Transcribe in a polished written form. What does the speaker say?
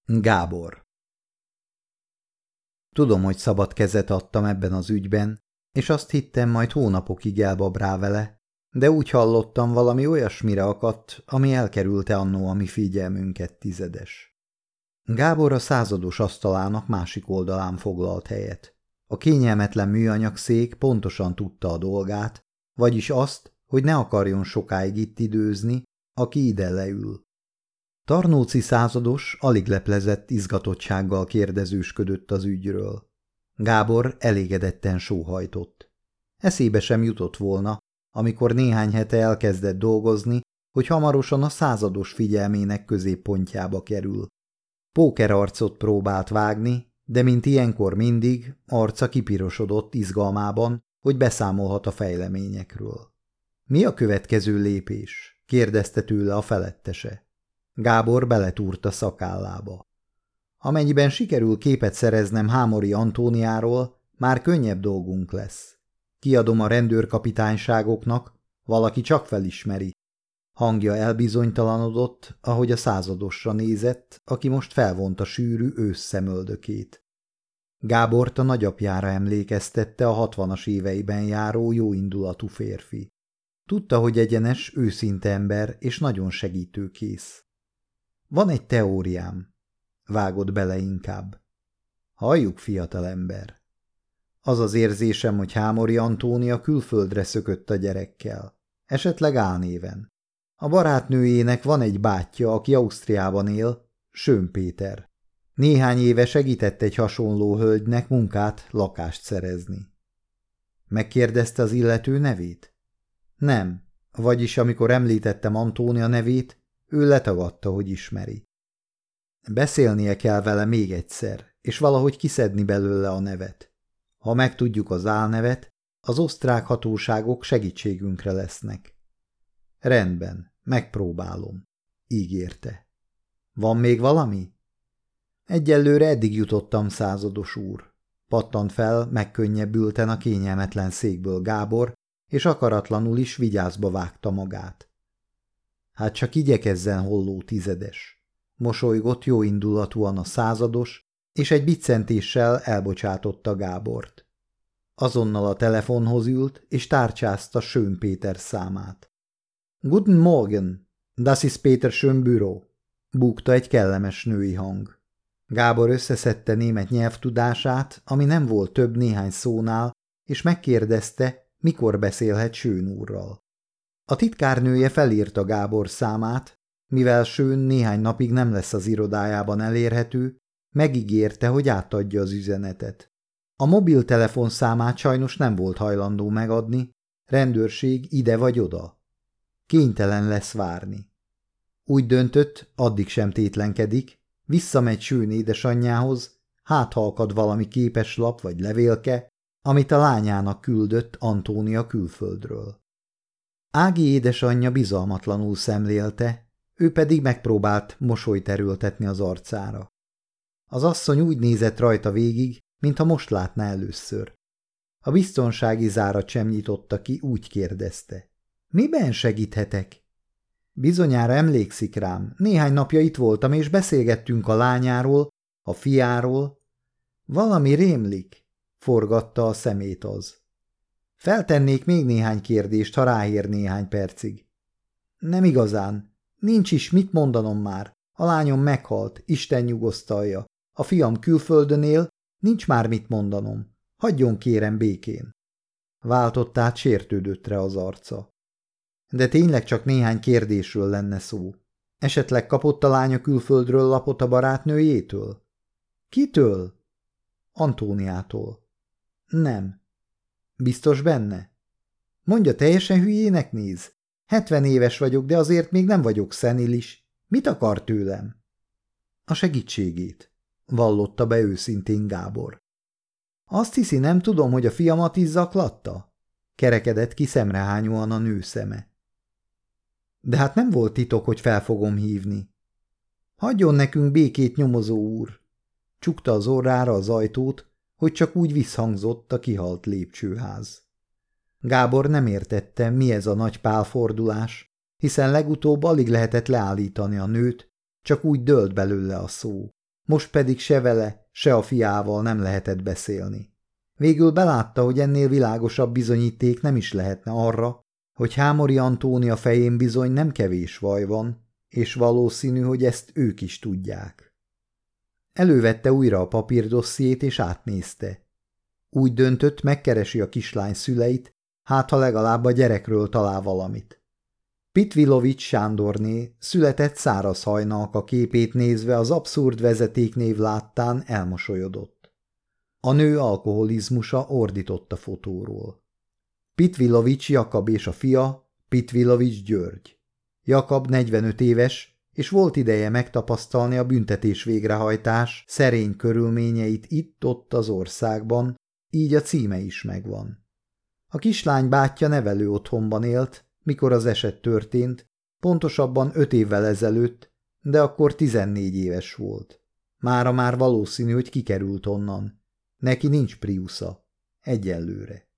Gábor. Tudom, hogy szabad kezet adtam ebben az ügyben, és azt hittem, majd hónapokig elbabrál vele, de úgy hallottam, valami olyasmire akadt, ami elkerülte annó a mi figyelmünket tizedes. Gábor a százados asztalának másik oldalán foglalt helyet. A kényelmetlen műanyag szék pontosan tudta a dolgát, vagyis azt, hogy ne akarjon sokáig itt időzni, aki ide leül. Tarnóci százados alig leplezett izgatottsággal kérdezősködött az ügyről. Gábor elégedetten sóhajtott. Eszébe sem jutott volna, amikor néhány hete elkezdett dolgozni, hogy hamarosan a százados figyelmének középpontjába kerül. Pókerarcot próbált vágni, de mint ilyenkor mindig, arca kipirosodott izgalmában, hogy beszámolhat a fejleményekről. Mi a következő lépés? Kérdezte tőle a felettese. Gábor beletúrt a szakállába. Amennyiben sikerül képet szereznem Hámori Antóniáról, már könnyebb dolgunk lesz. Kiadom a rendőrkapitányságoknak, valaki csak felismeri. Hangja elbizonytalanodott, ahogy a századosra nézett, aki most felvonta sűrű ősszemöldökét. Gábort a nagyapjára emlékeztette a 60-as éveiben járó jóindulatú férfi. Tudta, hogy egyenes, őszinte ember és nagyon segítőkész. Van egy teóriám, vágott bele inkább. Halljuk, fiatalember. Az az érzésem, hogy Hámori Antónia külföldre szökött a gyerekkel, esetleg álnéven. A barátnőjének van egy bátyja, aki Ausztriában él, Schön Péter. Néhány éve segített egy hasonló hölgynek munkát, lakást szerezni. Megkérdezte az illető nevét? Nem, vagyis amikor említettem Antónia nevét, ő letagadta, hogy ismeri. Beszélnie kell vele még egyszer, és valahogy kiszedni belőle a nevet. Ha megtudjuk az álnevet, az osztrák hatóságok segítségünkre lesznek. Rendben, megpróbálom, ígérte. Van még valami? Egyelőre eddig jutottam, százados úr. Pattant fel megkönnyebbülten a kényelmetlen székből Gábor, és akaratlanul is vigyázba vágta magát. Hát csak igyekezzen, holló tizedes. Mosolygott jóindulatúan a százados, és egy biccentéssel elbocsátotta Gábort. Azonnal a telefonhoz ült, és tárcsázta Schön Péter számát. Guten Morgen, das ist Peter Schön Büro, búgta egy kellemes női hang. Gábor összeszedte német nyelvtudását, ami nem volt több néhány szónál, és megkérdezte, mikor beszélhet Schön úrral. A titkárnője felírta Gábor számát, mivel Schön néhány napig nem lesz az irodájában elérhető, megígérte, hogy átadja az üzenetet. A mobiltelefon számát sajnos nem volt hajlandó megadni, rendőrség ide vagy oda. Kénytelen lesz várni. Úgy döntött, addig sem tétlenkedik, visszamegy Schön édesanyjához, hát ha akad valami képeslap vagy levélke, amit a lányának küldött Antónia külföldről. Ági édesanyja bizalmatlanul szemlélte, ő pedig megpróbált mosolyt erőltetni az arcára. Az asszony úgy nézett rajta végig, mintha most látná először. A biztonsági zárat sem nyitotta ki, úgy kérdezte. Miben segíthetek? Bizonyára emlékszik rám, néhány napja itt voltam, és beszélgettünk a lányáról, a fiáról. Valami rémlik, forgatta a szemét az. Feltennék még néhány kérdést, ha ráér néhány percig. Nem igazán. Nincs is mit mondanom már. A lányom meghalt, Isten nyugosztalja. A fiam külföldön él, nincs már mit mondanom. Hagyjon kérem békén. Váltott át sértődöttre az arca. De tényleg csak néhány kérdésről lenne szó. Esetleg kapott a lánya külföldről lapot a barátnőjétől? Kitől? Antóniától. Nem. Biztos benne? Mondja, teljesen hülyének néz? 70 éves vagyok, de azért még nem vagyok szenilis. Mit akar tőlem? A segítségét, vallotta be őszintén Gábor. Azt hiszi, nem tudom, hogy a fiamat is zaklatta? Kerekedett ki szemrehányóan a nő szeme. De hát nem volt titok, hogy fel fogom hívni. Hagyjon nekünk békét, nyomozó úr! Csukta az orrára az ajtót, hogy csak úgy visszhangzott a kihalt lépcsőház. Gábor nem értette, mi ez a nagy pálfordulás, hiszen legutóbb alig lehetett leállítani a nőt, csak úgy dőlt belőle a szó. Most pedig se vele, se a fiával nem lehetett beszélni. Végül belátta, hogy ennél világosabb bizonyíték nem is lehetne arra, hogy Hámori Antónia fején bizony nem kevés vaj van, és valószínű, hogy ezt ők is tudják. Elővette újra a papírdossziét és átnézte. Úgy döntött, megkeresi a kislány szüleit, hát ha legalább a gyerekről talál valamit. Pitvilovics Sándorné született Szárazhajnalka képét nézve az abszurd vezetéknév láttán elmosolyodott. A nő alkoholizmusa ordított a fotóról. Pitvilovics Jakab és a fia, Pitvilovics György. Jakab 45 éves, és volt ideje megtapasztalni a büntetés végrehajtás szerény körülményeit itt-ott az országban, így a címe is megvan. A kislány bátyja nevelő otthonban élt, mikor az eset történt, pontosabban 5 évvel ezelőtt, de akkor 14 éves volt. Mára már valószínű, hogy kikerült onnan. Neki nincs Priusza. Egyelőre.